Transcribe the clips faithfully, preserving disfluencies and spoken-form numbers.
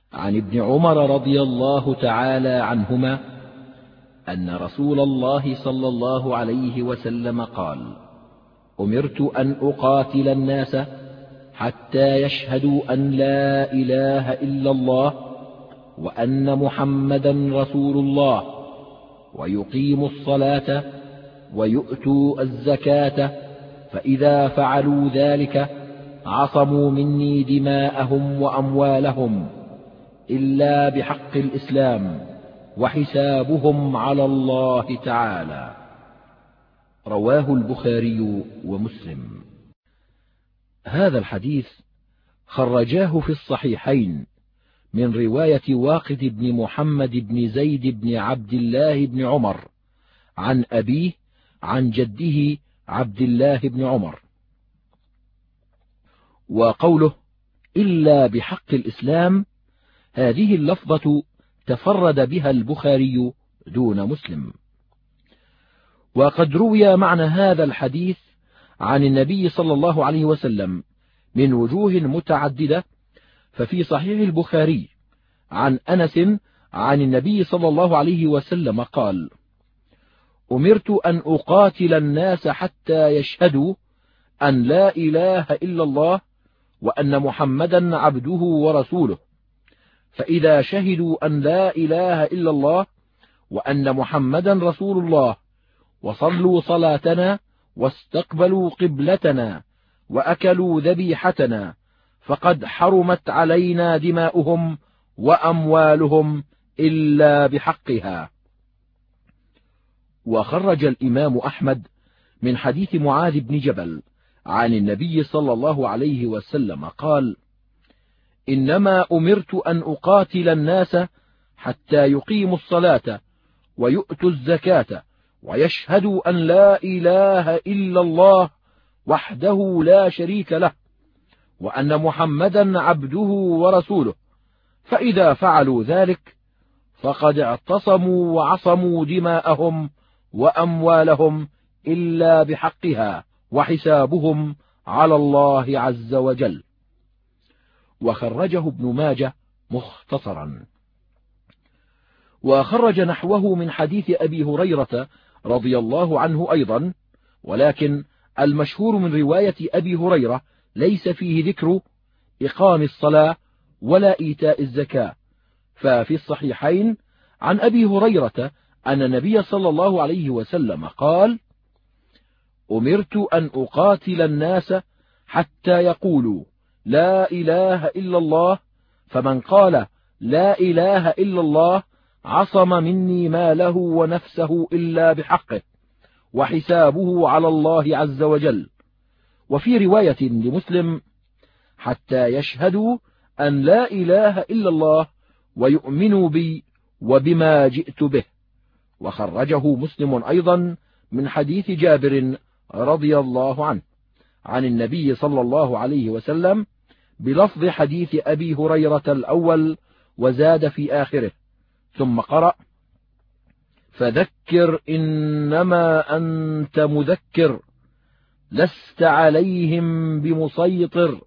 عن ابن عمر رضي الله تعالى عنهما أن رسول الله صلى الله عليه وسلم قال: أمرت أن أقاتل الناس حتى يشهدوا أن لا إله إلا الله وأن محمدا رسول الله ويقيموا الصلاة ويؤتوا الزكاة، فإذا فعلوا ذلك عصموا مني دماءهم وأموالهم إلا بحق الإسلام وحسابهم على الله تعالى. رواه البخاري ومسلم. هذا الحديث خرجاه في الصحيحين من رواية واقد بن محمد بن زيد بن عبد الله بن عمر عن أبيه عن جده عبد الله بن عمر. وقوله إلا بحق الإسلام، هذه اللفظة تفرد بها البخاري دون مسلم. وقد روي معنى هذا الحديث عن النبي صلى الله عليه وسلم من وجوه متعددة، ففي صحيح البخاري عن أنس عن النبي صلى الله عليه وسلم قال: أمرت أن أقاتل الناس حتى يشهدوا أن لا إله إلا الله وأن محمدا عبده ورسوله، فإذا شهدوا أن لا إله إلا الله وأن محمدا رسول الله وصلوا صلاتنا واستقبلوا قبلتنا وأكلوا ذبيحتنا فقد حرمت علينا دماؤهم وأموالهم إلا بحقها. وخرج الإمام أحمد من حديث معاذ بن جبل عن النبي صلى الله عليه وسلم قال: إنما أمرت أن أقاتل الناس حتى يقيموا الصلاة ويؤتوا الزكاة ويشهدوا أن لا إله إلا الله وحده لا شريك له وأن محمدا عبده ورسوله، فإذا فعلوا ذلك فقد اعتصموا وعصموا دماءهم وأموالهم إلا بحقها وحسابهم على الله عز وجل. وخرجه ابن ماجه مختصرا. وخرج نحوه من حديث أبي هريرة رضي الله عنه أيضا، ولكن المشهور من رواية أبي هريرة ليس فيه ذكر إقام الصلاة ولا إيتاء الزكاة. ففي الصحيحين عن أبي هريرة أن النبي صلى الله عليه وسلم قال: أمرت أن أقاتل الناس حتى يقولوا لا إله إلا الله، فمن قال لا إله إلا الله عصم مني ماله ونفسه إلا بحقه وحسابه على الله عز وجل. وفي رواية لمسلم: حتى يشهدوا أن لا إله إلا الله ويؤمنوا بي وبما جئت به. وخرجه مسلم أيضا من حديث جابر رضي الله عنه عن النبي صلى الله عليه وسلم بلفظ حديث أبي هريرة الأول، وزاد في آخره: ثم قرأ: فذكر إنما أنت مذكر لست عليهم بمسيطر.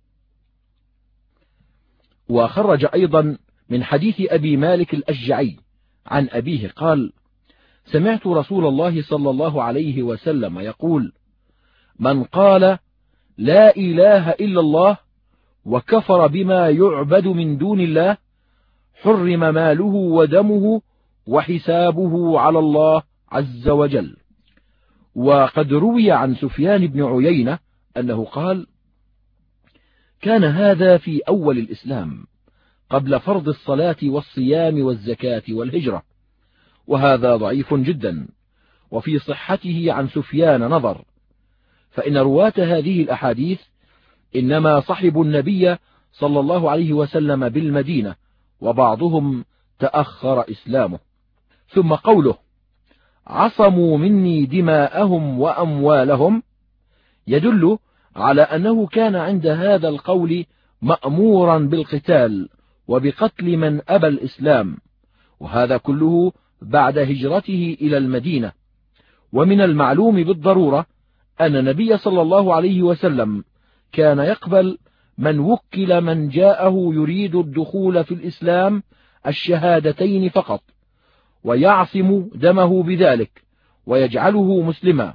وخرج أيضا من حديث أبي مالك الأشجعي عن أبيه قال: سمعت رسول الله صلى الله عليه وسلم يقول: من قال لا إله إلا الله وكفر بما يعبد من دون الله حرم ماله ودمه وحسابه على الله عز وجل. وقد روي عن سفيان بن عيينة أنه قال: كان هذا في أول الإسلام قبل فرض الصلاة والصيام والزكاة والهجرة، وهذا ضعيف جدا. وفي صحته عن سفيان نظر، فإن رواة هذه الأحاديث إنما صحبوا النبي صلى الله عليه وسلم بالمدينة، وبعضهم تأخر إسلامه. ثم قوله: عصموا مني دماءهم وأموالهم، يدل على أنه كان عند هذا القول مأمورا بالقتال وبقتل من أبى الإسلام، وهذا كله بعد هجرته إلى المدينة. ومن المعلوم بالضرورة أن النبي صلى الله عليه وسلم كان يقبل من وكل من جاءه يريد الدخول في الإسلام الشهادتين فقط، ويعصم دمه بذلك ويجعله مسلما.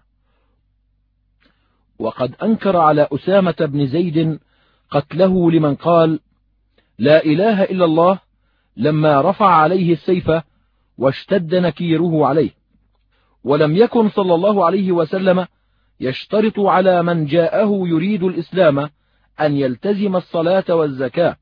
وقد أنكر على أسامة بن زيد قتله لمن قال لا إله إلا الله لما رفع عليه السيف واشتد نكيره عليه. ولم يكن صلى الله عليه وسلم يشترط على من جاءه يريد الإسلام أن يلتزم الصلاة والزكاة،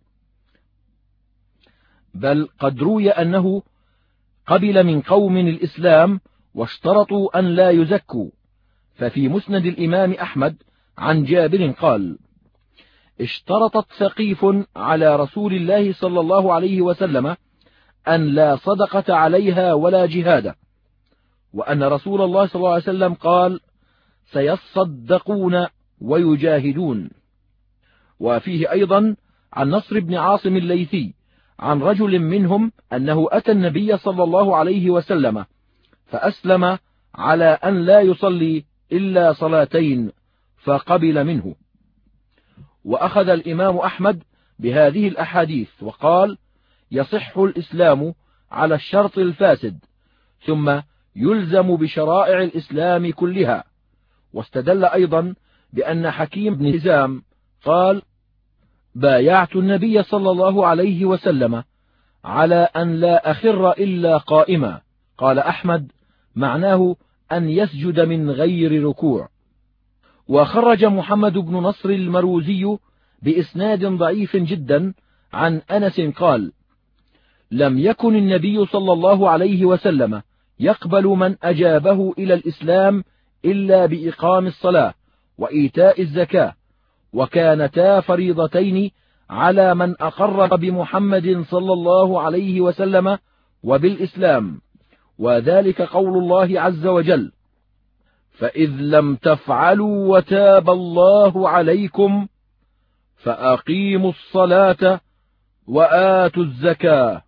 بل قد روي أنه قبل من قوم الإسلام واشترطوا أن لا يزكوا. ففي مسند الإمام أحمد عن جابر قال اشترطت ثقيف على رسول الله صلى الله عليه وسلم أن لا صدقة عليها ولا جهاد، وأن رسول الله صلى الله عليه وسلم قال سيصدقون ويجاهدون. وفيه أيضا عن نصر بن عاصم الليثي عن رجل منهم أنه أتى النبي صلى الله عليه وسلم فأسلم على أن لا يصلي إلا صلاتين فقبل منه. وأخذ الإمام أحمد بهذه الأحاديث وقال يصح الإسلام على الشرط الفاسد ثم يلزم بشرائع الإسلام كلها. واستدل أيضا بأن حكيم بن حزام قال بايعت النبي صلى الله عليه وسلم على أن لا أخر إلا قائما. قال أحمد معناه أن يسجد من غير ركوع. وخرج محمد بن نصر المروزي بإسناد ضعيف جدا عن أنس قال لم يكن النبي صلى الله عليه وسلم يقبل من أجابه إلى الإسلام إلا بإقام الصلاة وإيتاء الزكاة، وكانتا فريضتين على من أقر بمحمد صلى الله عليه وسلم وبالإسلام، وذلك قول الله عز وجل فإذ لم تفعلوا وتاب الله عليكم فأقيموا الصلاة وآتوا الزكاة.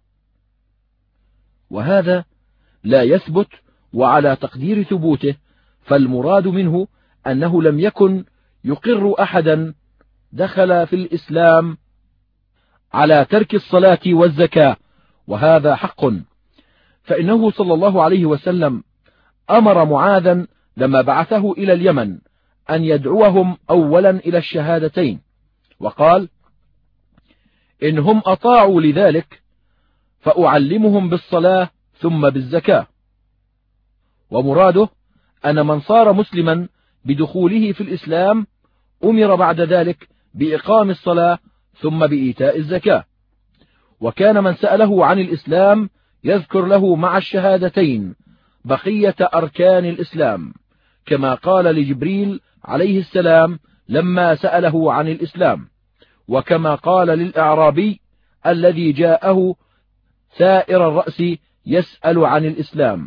وهذا لا يثبت، وعلى تقدير ثبوته فالمراد منه أنه لم يكن يقر أحدا دخل في الإسلام على ترك الصلاة والزكاة، وهذا حق. فإنه صلى الله عليه وسلم أمر معاذا لما بعثه إلى اليمن أن يدعوهم أولا إلى الشهادتين، وقال إن هم أطاعوا لذلك فأعلمهم بالصلاة ثم بالزكاة. ومراده أن من صار مسلما بدخوله في الإسلام أمر بعد ذلك بإقام الصلاة ثم بإيتاء الزكاة. وكان من سأله عن الإسلام يذكر له مع الشهادتين بقية أركان الإسلام، كما قال لجبريل عليه السلام لما سأله عن الإسلام، وكما قال للأعرابي الذي جاءه ثائر الرأس يسأل عن الإسلام.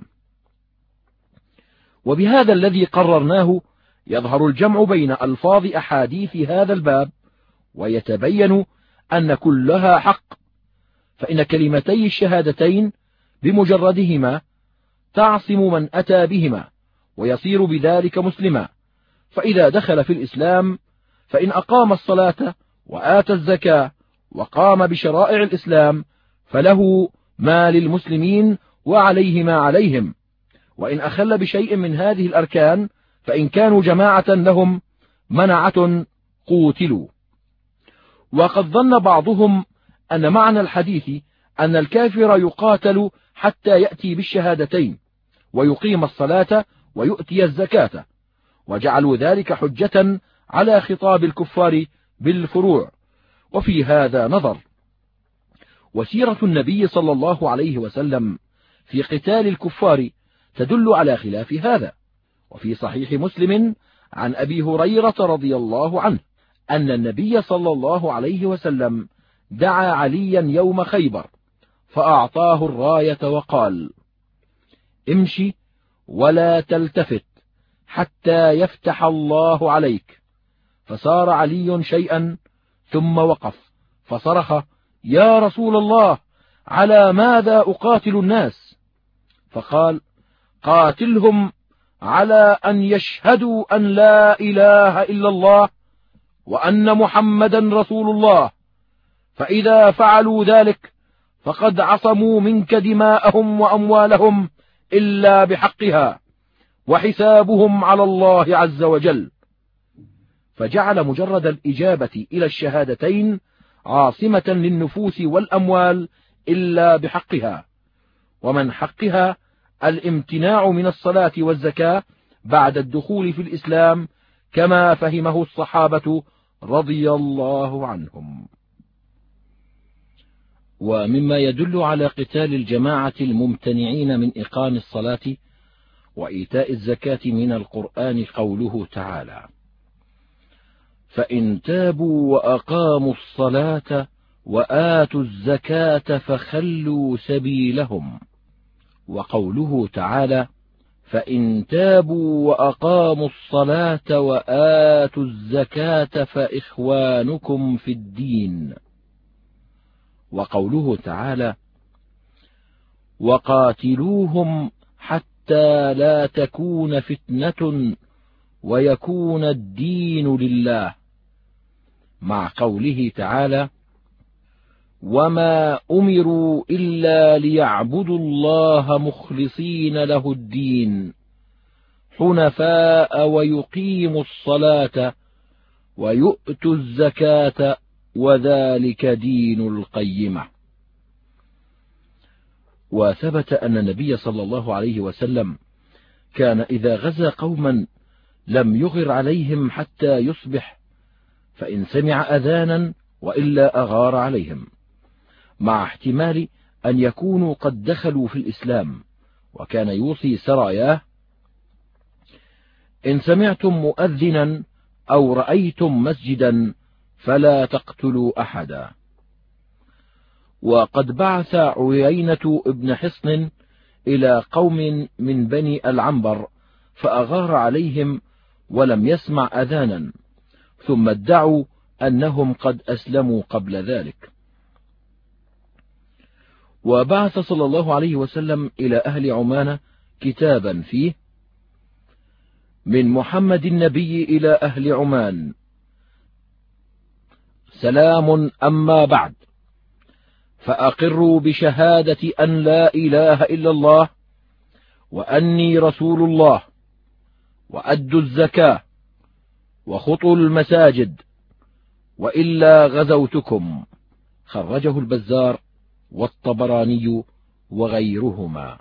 وبهذا الذي قررناه يظهر الجمع بين ألفاظ أحاديث هذا الباب، ويتبين أن كلها حق، فإن كلمتي الشهادتين بمجردهما تعصم من أتى بهما ويصير بذلك مسلما. فإذا دخل في الإسلام فإن أقام الصلاة وآتى الزكاة وقام بشرائع الإسلام فله ما للمسلمين وعليه ما عليهم، وإن أخل بشيء من هذه الأركان فإن كانوا جماعة لهم منعة قوتلوا. وقد ظن بعضهم أن معنى الحديث أن الكافر يقاتل حتى يأتي بالشهادتين ويقيم الصلاة ويؤتي الزكاة، وجعلوا ذلك حجة على خطاب الكفار بالفروع، وفي هذا نظر. وسيرة النبي صلى الله عليه وسلم في قتال الكفار تدل على خلاف هذا. وفي صحيح مسلم عن أبي هريرة رضي الله عنه أن النبي صلى الله عليه وسلم دعا عليا يوم خيبر فأعطاه الراية وقال امشي ولا تلتفت حتى يفتح الله عليك. فسار علي شيئا ثم وقف فصرخ يا رسول الله على ماذا أقاتل الناس؟ فقال قاتلهم على أن يشهدوا أن لا إله إلا الله وأن محمدا رسول الله، فإذا فعلوا ذلك فقد عصموا منك دماءهم وأموالهم إلا بحقها، وحسابهم على الله عز وجل. فجعل مجرد الإجابة إلى الشهادتين عاصمة للنفوس والأموال إلا بحقها، ومن حقها الامتناع من الصلاة والزكاة بعد الدخول في الإسلام، كما فهمه الصحابة رضي الله عنهم. ومما يدل على قتال الجماعة الممتنعين من إقام الصلاة وإيتاء الزكاة من القرآن قوله تعالى: فإن تابوا وأقاموا الصلاة وآتوا الزكاة فخلوا سبيلهم، وقوله تعالى: فإن تابوا وأقاموا الصلاة وآتوا الزكاة فإخوانكم في الدين، وقوله تعالى: وقاتلوهم حتى لا تكون فتنة ويكون الدين لله، مع قوله تعالى: وما أمروا إلا ليعبدوا الله مخلصين له الدين حنفاء ويقيموا الصلاة ويؤتوا الزكاة وذلك دين القيمة. وثبت أن النبي صلى الله عليه وسلم كان إذا غزا قوما لم يغر عليهم حتى يصبح، فإن سمع أذانا وإلا أغار عليهم، مع احتمال أن يكونوا قد دخلوا في الإسلام. وكان يوصي سراياه: إن سمعتم مؤذنا أو رأيتم مسجدا فلا تقتلوا أحدا. وقد بعث عيينة ابن حصن إلى قوم من بني العنبر فأغار عليهم ولم يسمع أذانا، ثم ادعوا أنهم قد أسلموا قبل ذلك. وبعث صلى الله عليه وسلم إلى أهل عمان كتابا فيه: من محمد النبي إلى أهل عمان، سلام، أما بعد، فأقروا بشهادة أن لا إله إلا الله وأني رسول الله، وأدوا الزكاة، وخطوا المساجد، وإلا غزوتكم. خرجه البزار والطبراني وغيرهما.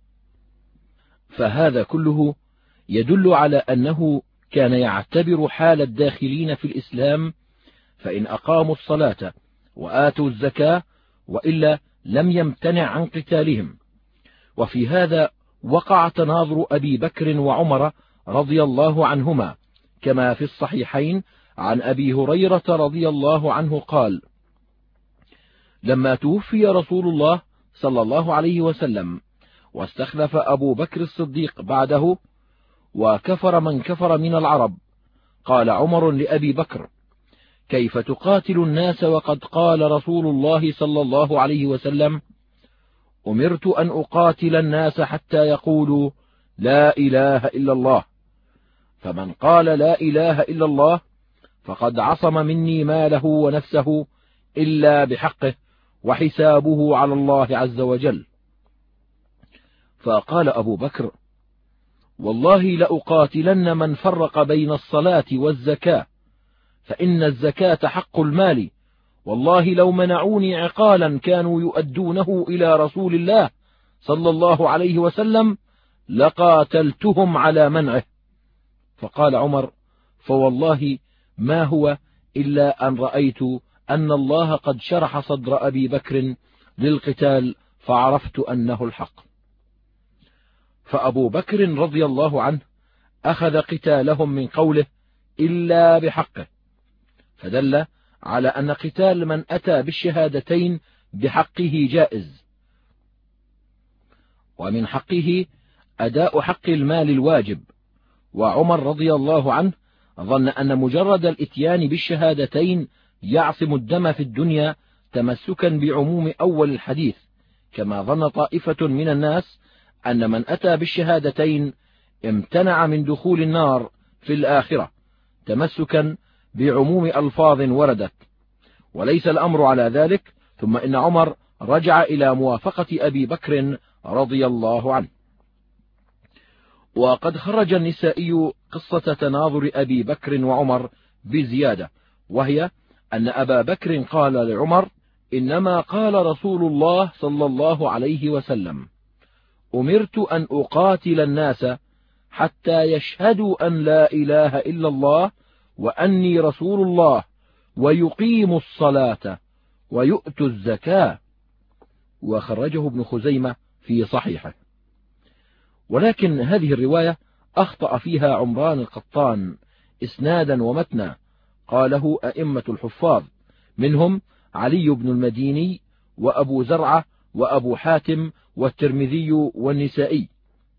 فهذا كله يدل على أنه كان يعتبر حال الداخلين في الإسلام، فإن أقاموا الصلاة وآتوا الزكاة وإلا لم يمتنع عن قتالهم. وفي هذا وقع تناظر أبي بكر وعمر رضي الله عنهما، كما في الصحيحين عن أبي هريرة رضي الله عنه قال: لما توفي رسول الله صلى الله عليه وسلم واستخلف أبو بكر الصديق بعده وكفر من كفر من العرب، قال عمر لأبي بكر: كيف تقاتل الناس وقد قال رسول الله صلى الله عليه وسلم: أمرت أن أقاتل الناس حتى يقولوا لا إله إلا الله، فمن قال لا إله إلا الله فقد عصم مني ماله ونفسه إلا بحقه، وحسابه على الله عز وجل. فقال أبو بكر: والله لأقاتلن من فرق بين الصلاة والزكاة، فإن الزكاة حق المال، والله لو منعوني عقالا كانوا يؤدونه إلى رسول الله صلى الله عليه وسلم لقاتلتهم على منعه. فقال عمر: فوالله ما هو إلا أن رأيت أن الله قد شرح صدر أبي بكر للقتال فعرفت أنه الحق. فأبو بكر رضي الله عنه أخذ قتالهم من قوله إلا بحقه، فدل على أن قتال من أتى بالشهادتين بحقه جائز، ومن حقه أداء حق المال الواجب. وعمر رضي الله عنه ظن أن مجرد الإتيان بالشهادتين يعصم الدم في الدنيا تمسكا بعموم أول الحديث، كما ظن طائفة من الناس أن من أتى بالشهادتين امتنع من دخول النار في الآخرة تمسكا بعموم ألفاظ وردت، وليس الأمر على ذلك. ثم إن عمر رجع إلى موافقة أبي بكر رضي الله عنه. وقد خرج النسائي قصة تناظر أبي بكر وعمر بزيادة، وهي أن أبا بكر قال لعمر: إنما قال رسول الله صلى الله عليه وسلم: أمرت أن أقاتل الناس حتى يشهدوا أن لا إله إلا الله وأني رسول الله ويقيموا الصلاة ويؤتوا الزكاة. وخرجه ابن خزيمة في صحيحه. ولكن هذه الرواية أخطأ فيها عمران القطان إسنادا ومتنا، قاله أئمة الحفاظ، منهم علي بن المديني وأبو زرعة وأبو حاتم والترمذي والنسائي.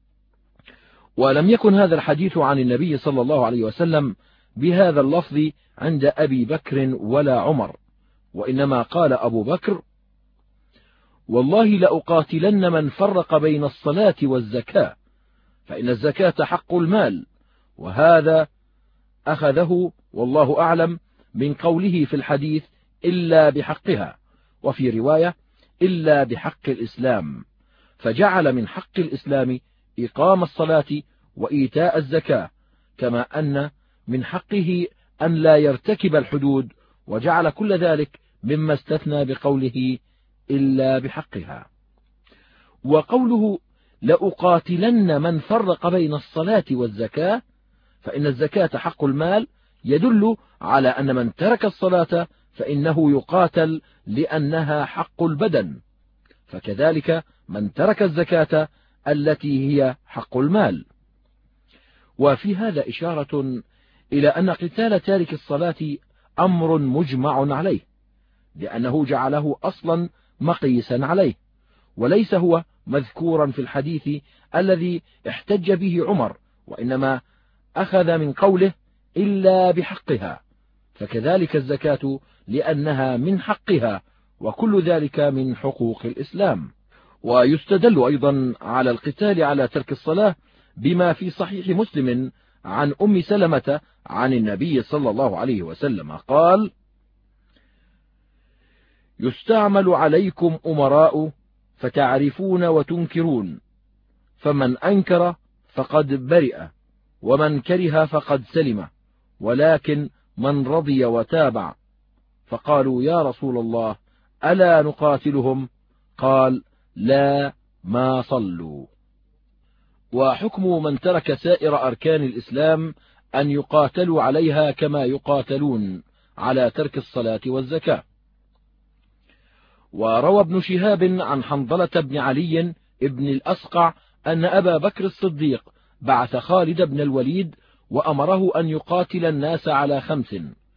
ولم يكن هذا الحديث عن النبي صلى الله عليه وسلم بهذا اللفظ عند أبي بكر ولا عمر، وإنما قال أبو بكر: والله لأقاتلن من فرق بين الصلاة والزكاة، فإن الزكاة حق المال. وهذا أخذه والله أعلم من قوله في الحديث: إلا بحقها، وفي رواية: إلا بحق الإسلام، فجعل من حق الإسلام إقام الصلاة وإيتاء الزكاة، كما أن من حقه أن لا يرتكب الحدود، وجعل كل ذلك مما استثنى بقوله: إلا بحقها. وقوله: لأقاتلن من فرق بين الصلاة والزكاة، فإن الزكاة حق المال، يدل على أن من ترك الصلاة فإنه يقاتل لأنها حق البدن، فكذلك من ترك الزكاة التي هي حق المال. وفي هذا إشارة إلى أن قتال تارك الصلاة أمر مجمع عليه، لأنه جعله أصلا مقيسا عليه، وليس هو مذكورا في الحديث الذي احتج به عمر، وإنما أخذ من قوله: إلا بحقها، فكذلك الزكاة لأنها من حقها، وكل ذلك من حقوق الإسلام. ويستدل أيضا على القتال على ترك الصلاة بما في صحيح مسلم عن أم سلمة عن النبي صلى الله عليه وسلم قال: يستعمل عليكم أمراء فتعرفون وتنكرون، فمن أنكر فقد برئ، ومن كره فقد سلم، ولكن من رضي وتابع. فقالوا: يا رسول الله، ألا نقاتلهم؟ قال: لا، ما صلوا. وحكم من ترك سائر أركان الإسلام أن يقاتلوا عليها كما يقاتلون على ترك الصلاة والزكاة. وروى ابن شهاب عن حنظلة بن علي ابن الأسقع أن أبا بكر الصديق بعث خالد بن الوليد وأمره أن يقاتل الناس على خمس،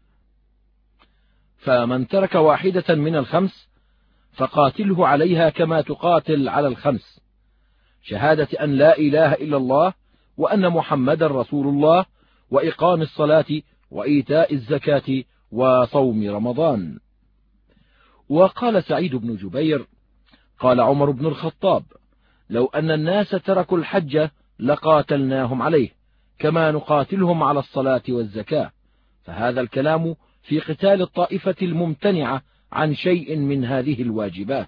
فمن ترك واحدة من الخمس فقاتله عليها كما تقاتل على الخمس: شهادة أن لا إله إلا الله وأن محمدا رسول الله، وإقام الصلاة، وإيتاء الزكاة، وصوم رمضان. وقال سعيد بن جبير: قال عمر بن الخطاب: لو أن الناس تركوا الحج لقاتلناهم عليه كما نقاتلهم على الصلاة والزكاة. فهذا الكلام في قتال الطائفة الممتنعة عن شيء من هذه الواجبات.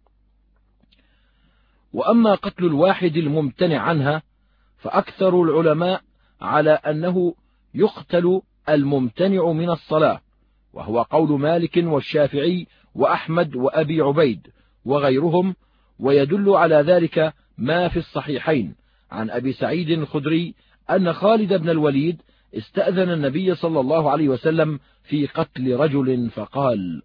وأما قتل الواحد الممتنع عنها فأكثر العلماء على أنه يقتل الممتنع من الصلاة، وهو قول مالك والشافعي وأحمد وأبي عبيد وغيرهم. ويدل على ذلك ما في الصحيحين عن أبي سعيد الخدري أن خالد بن الوليد استأذن النبي صلى الله عليه وسلم في قتل رجل فقال: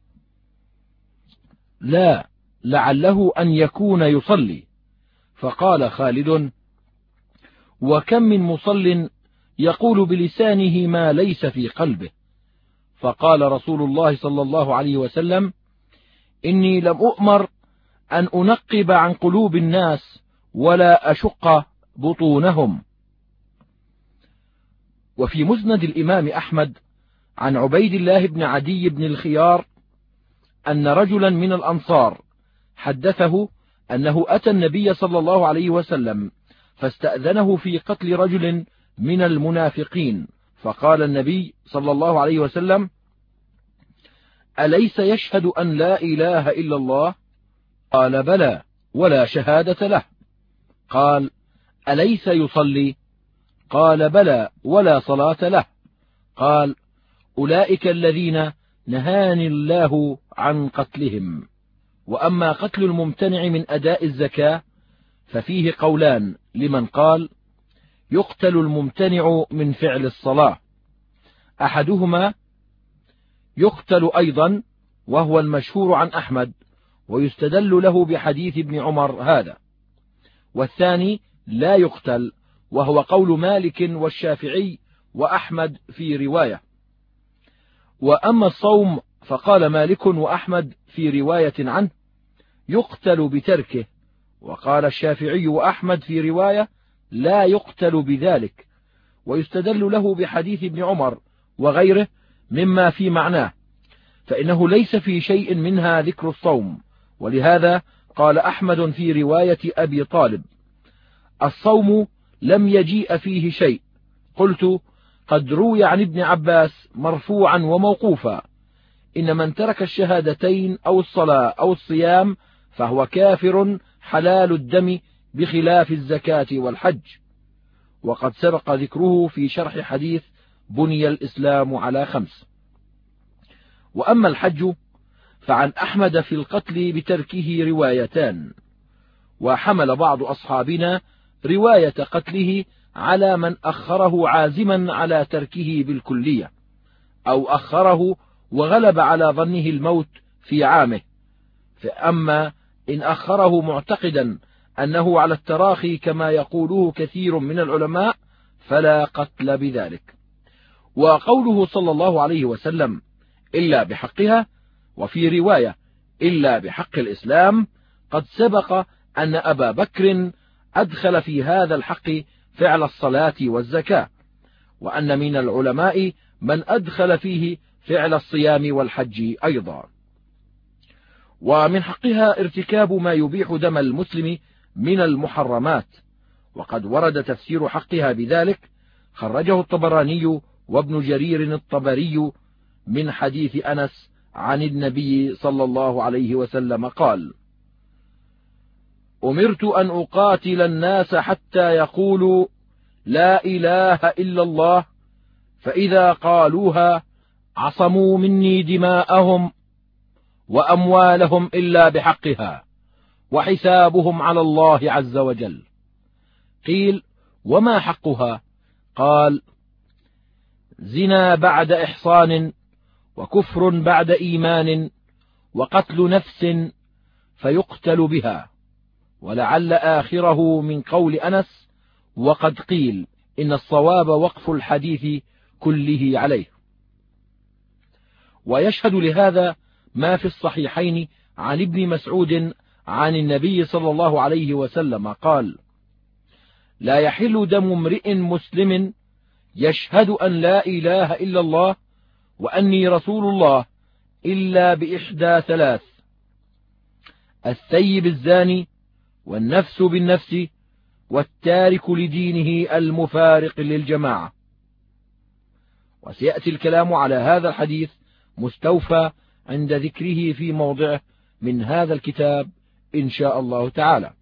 لا، لعله أن يكون يصلي. فقال خالد: وكم من مصل يقول بلسانه ما ليس في قلبه. فقال رسول الله صلى الله عليه وسلم: إني لم أؤمر أن أنقب عن قلوب الناس ولا أشق بطونهم. وفي مسند الإمام أحمد عن عبيد الله بن عدي بن الخيار أن رجلا من الأنصار حدثه أنه أتى النبي صلى الله عليه وسلم فاستأذنه في قتل رجل من المنافقين، فقال النبي صلى الله عليه وسلم: أليس يشهد أن لا إله إلا الله؟ قال: بلى، ولا شهادة له. قال: أليس يصلي؟ قال: بلى، ولا صلاة له. قال: أولئك الذين نهاني الله عن قتلهم. وأما قتل الممتنع من أداء الزكاة ففيه قولان لمن قال: يقتل الممتنع من فعل الصلاة. أحدهما: يقتل أيضا، وهو المشهور عن أحمد، ويستدل له بحديث ابن عمر هذا. والثاني: لا يقتل، وهو قول مالك والشافعي وأحمد في رواية. وأما الصوم فقال مالك وأحمد في رواية عنه: يقتل بتركه، وقال الشافعي وأحمد في رواية: لا يقتل بذلك، ويستدل له بحديث ابن عمر وغيره مما في معناه، فإنه ليس في شيء منها ذكر الصوم. ولهذا قال أحمد في رواية أبي طالب: الصوم لم يجيء فيه شيء. قلت: قد روي عن ابن عباس مرفوعا وموقوفا: إن من ترك الشهادتين أو الصلاة أو الصيام فهو كافر حلال الدم بخلاف الزكاة والحج. وقد سبق ذكره في شرح حديث بني الإسلام على خمس. وأما الحج فعن أحمد في القتل بتركه روايتان، وحمل بعض أصحابنا رواية قتله على من أخره عازما على تركه بالكلية، أو أخره وغلب على ظنه الموت في عامه. فأما إن أخره معتقدا أنه على التراخي كما يقوله كثير من العلماء فلا قتل بذلك. وقوله صلى الله عليه وسلم: إلا بحقها، وفي رواية: إلا بحق الإسلام، قد سبق أن أبا بكر أدخل في هذا الحق فعل الصلاة والزكاة، وأن من العلماء من أدخل فيه فعل الصيام والحج أيضا. ومن حقها ارتكاب ما يبيح دم المسلم من المحرمات، وقد ورد تفسير حقها بذلك، خرجه الطبراني وابن جرير الطبري من حديث أنس عن النبي صلى الله عليه وسلم قال: أمرت أن أقاتل الناس حتى يقولوا لا إله إلا الله، فإذا قالوها عصموا مني دماءهم وأموالهم إلا بحقها، وحسابهم على الله عز وجل. قيل: وما حقها؟ قال: زنا بعد إحصان، وكفر بعد إيمان، وقتل نفس فيقتل بها. ولعل آخره من قول أنس، وقد قيل إن الصواب وقف الحديث كله عليه. ويشهد لهذا ما في الصحيحين عن ابن مسعود عن النبي صلى الله عليه وسلم قال: لا يحل دم امرئ مسلم يشهد أن لا إله إلا الله وأني رسول الله إلا بإحدى ثلاث: الثيب الزاني، والنفس بالنفس، والتارك لدينه المفارق للجماعة. وسيأتي الكلام على هذا الحديث مستوفى عند ذكره في موضعه من هذا الكتاب إن شاء الله تعالى.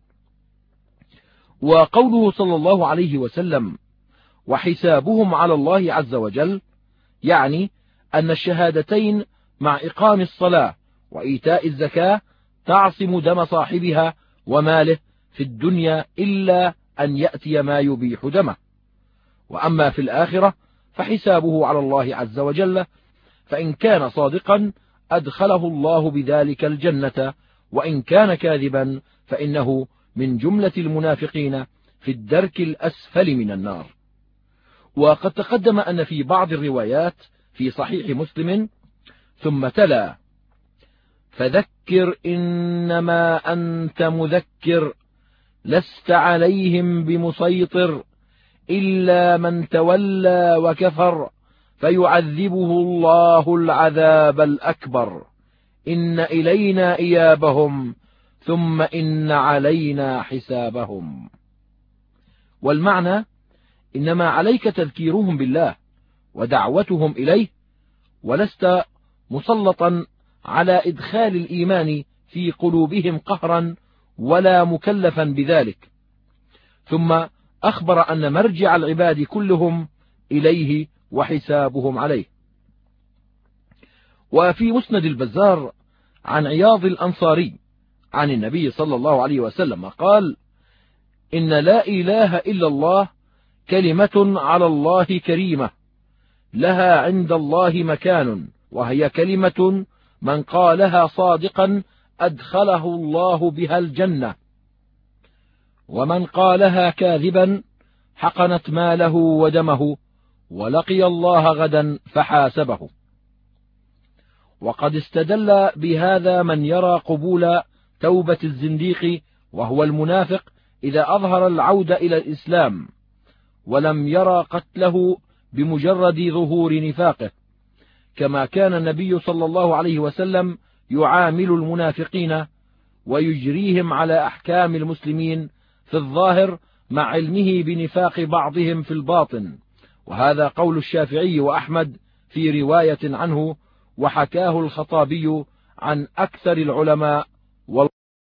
وقوله صلى الله عليه وسلم: وحسابهم على الله عز وجل، يعني أن الشهادتين مع إقام الصلاة وإيتاء الزكاة تعصم دم صاحبها وماله في الدنيا إلا أن يأتي ما يبيح دمه. وأما في الآخرة فحسابه على الله عز وجل، فإن كان صادقا أدخله الله بذلك الجنة، وإن كان كاذبا فإنه من جملة المنافقين في الدرك الأسفل من النار. وقد تقدم أن في بعض الروايات في صحيح مسلم: ثم تلا: فذكر إنما أنت مذكر لست عليهم بمسيطر إلا من تولى وكفر فيعذبه الله العذاب الأكبر، إن إلينا إيابهم ثم إن علينا حسابهم. والمعنى: إنما عليك تذكيرهم بالله ودعوتهم إليه، ولست مسلطا على إدخال الإيمان في قلوبهم قهرا ولا مكلفا بذلك. ثم أخبر أن مرجع العباد كلهم إليه وحسابهم عليه. وفي مسند البزار عن عياض الأنصاري عن النبي صلى الله عليه وسلم قال: إن لا إله إلا الله كلمة على الله كريمة لها عند الله مكان، وهي كلمة من قالها صادقا أدخله الله بها الجنة، ومن قالها كاذبا حقنت ماله ودمه ولقي الله غدا فحاسبه. وقد استدل بهذا من يرى قبول توبة الزنديق وهو المنافق إذا أظهر العودة إلى الإسلام، ولم يرى قتله بمجرد ظهور نفاقه، كما كان النبي صلى الله عليه وسلم يعامل المنافقين ويجريهم على أحكام المسلمين في الظاهر مع علمه بنفاق بعضهم في الباطن. وهذا قول الشافعي وأحمد في رواية عنه، وحكاه الخطابي عن أكثر العلماء.